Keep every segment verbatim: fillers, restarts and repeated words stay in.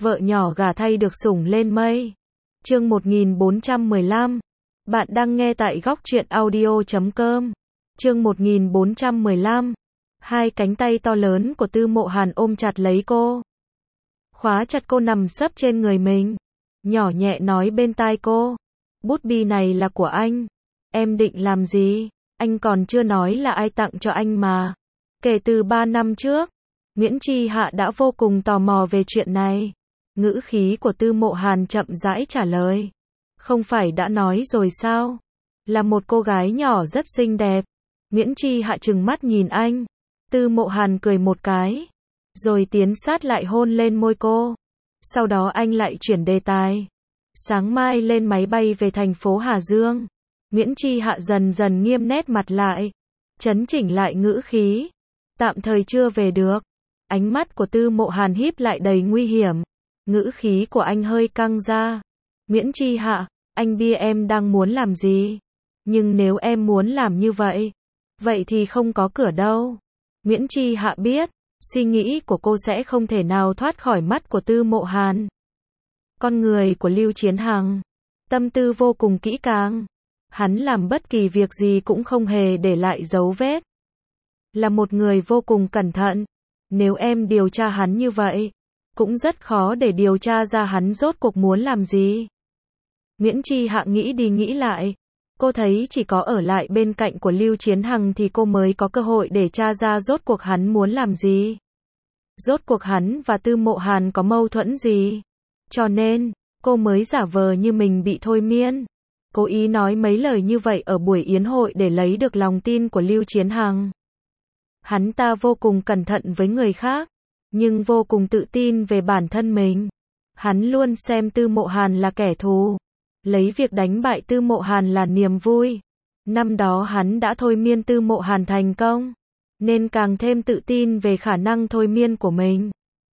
vợ nhỏ gả thay được sủng lên mây. Chương một nghìn bốn trăm mười lăm. Bạn đang nghe tại góc truyện audio chấm com. Chương một nghìn bốn trăm mười lăm. Hai cánh tay to lớn của Tư Mộ Hàn ôm chặt lấy cô. Khóa chặt cô nằm sấp trên người mình. Nhỏ nhẹ nói bên tai cô. Bút bi này là của anh. Em định làm gì? Anh còn chưa nói là ai tặng cho anh mà. Kể từ ba năm trước, Nguyễn Chi Hạ đã vô cùng tò mò về chuyện này. Ngữ khí của Tư Mộ Hàn chậm rãi trả lời. Không phải đã nói rồi sao? Là một cô gái nhỏ rất xinh đẹp. Nguyễn Chi Hạ trừng mắt nhìn anh. Tư Mộ Hàn cười một cái. Rồi tiến sát lại hôn lên môi cô. Sau đó anh lại chuyển đề tài. Sáng mai lên máy bay về thành phố Hà Dương. Nguyễn Chi Hạ dần dần nghiêm nét mặt lại. Chấn chỉnh lại ngữ khí. Tạm thời chưa về được. Ánh mắt của Tư Mộ Hàn híp lại đầy nguy hiểm. Ngữ khí của anh hơi căng ra. Nguyễn Chi Hạ, anh biết em đang muốn làm gì. Nhưng nếu em muốn làm như vậy, vậy thì không có cửa đâu. Nguyễn Chi Hạ biết, suy nghĩ của cô sẽ không thể nào thoát khỏi mắt của Tư Mộ Hàn. Con người của Lưu Chiến Hằng, tâm tư vô cùng kỹ càng. Hắn làm bất kỳ việc gì cũng không hề để lại dấu vết. Là một người vô cùng cẩn thận. Nếu em điều tra hắn như vậy, cũng rất khó để điều tra ra hắn rốt cuộc muốn làm gì. Nguyễn Chi Hạ nghĩ đi nghĩ lại. Cô thấy chỉ có ở lại bên cạnh của Lưu Chiến Hằng thì cô mới có cơ hội để tra ra rốt cuộc hắn muốn làm gì. Rốt cuộc hắn và Tư Mộ Hàn có mâu thuẫn gì. Cho nên, cô mới giả vờ như mình bị thôi miên. Cố ý nói mấy lời như vậy ở buổi yến hội để lấy được lòng tin của Lưu Chiến Hằng. Hắn ta vô cùng cẩn thận với người khác, nhưng vô cùng tự tin về bản thân mình. Hắn luôn xem Tư Mộ Hàn là kẻ thù, lấy việc đánh bại Tư Mộ Hàn là niềm vui. Năm đó hắn đã thôi miên Tư Mộ Hàn thành công, nên càng thêm tự tin về khả năng thôi miên của mình.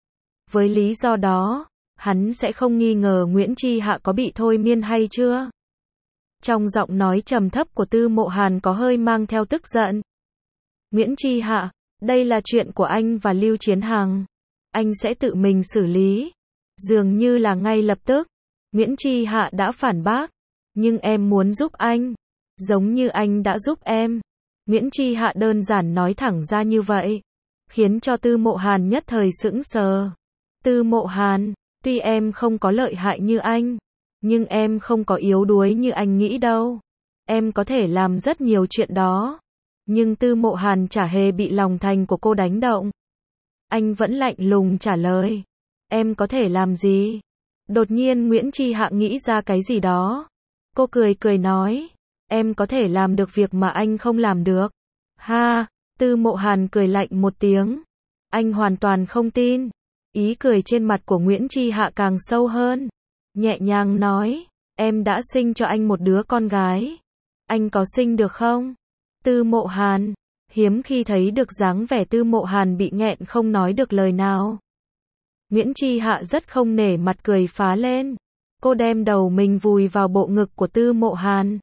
Với lý do đó, hắn sẽ không nghi ngờ Nguyễn Chi Hạ có bị thôi miên hay chưa. Trong giọng nói trầm thấp của Tư Mộ Hàn có hơi mang theo tức giận. Nguyễn Chi Hạ, đây là chuyện của anh và Lưu Chiến Hằng. Anh sẽ tự mình xử lý. Dường như là ngay lập tức, Nguyễn Chi Hạ đã phản bác. Nhưng em muốn giúp anh, giống như anh đã giúp em. Nguyễn Chi Hạ đơn giản nói thẳng ra như vậy, khiến cho Tư Mộ Hàn nhất thời sững sờ. Tư Mộ Hàn, tuy em không có lợi hại như anh, nhưng em không có yếu đuối như anh nghĩ đâu. Em có thể làm rất nhiều chuyện đó. Nhưng Tư Mộ Hàn chả hề bị lòng thành của cô đánh động. Anh vẫn lạnh lùng trả lời. Em có thể làm gì? Đột nhiên Nguyễn Chi Hạ nghĩ ra cái gì đó. Cô cười cười nói. Em có thể làm được việc mà anh không làm được. Ha, Tư Mộ Hàn cười lạnh một tiếng. Anh hoàn toàn không tin. Ý cười trên mặt của Nguyễn Chi Hạ càng sâu hơn. Nhẹ nhàng nói. Em đã sinh cho anh một đứa con gái. Anh có sinh được không? Tư Mộ Hàn, hiếm khi thấy được dáng vẻ Tư Mộ Hàn bị nghẹn không nói được lời nào. Nguyễn Chi Hạ rất không nể mặt cười phá lên. Cô đem đầu mình vùi vào bộ ngực của Tư Mộ Hàn.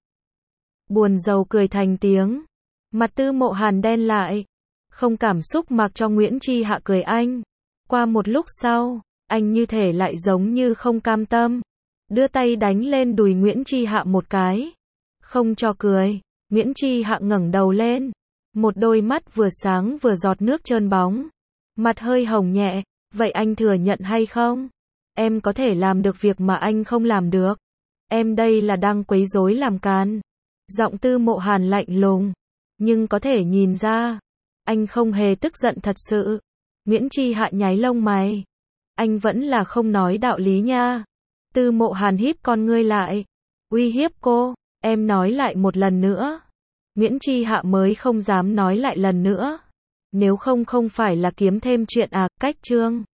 Buồn rầu cười thành tiếng. Mặt Tư Mộ Hàn đen lại. Không cảm xúc mặc cho Nguyễn Chi Hạ cười anh. Qua một lúc sau, anh như thể lại giống như không cam tâm. Đưa tay đánh lên đùi Nguyễn Chi Hạ một cái. Không cho cười. Nguyễn Chi Hạ ngẩng đầu lên, một đôi mắt vừa sáng vừa giọt nước trơn bóng, mặt hơi hồng nhẹ, vậy anh thừa nhận hay không? Em có thể làm được việc mà anh không làm được. Em đây là đang quấy rối làm càn. Giọng Tư Mộ Hàn lạnh lùng, nhưng có thể nhìn ra, anh không hề tức giận thật sự. Nguyễn Chi Hạ nháy lông mày. Anh vẫn là không nói đạo lý nha. Tư Mộ Hàn híp con ngươi lại, uy hiếp cô. Em nói lại một lần nữa. Nguyễn Chi Hạ mới không dám nói lại lần nữa. Nếu không không phải là kiếm thêm chuyện à, cách chương.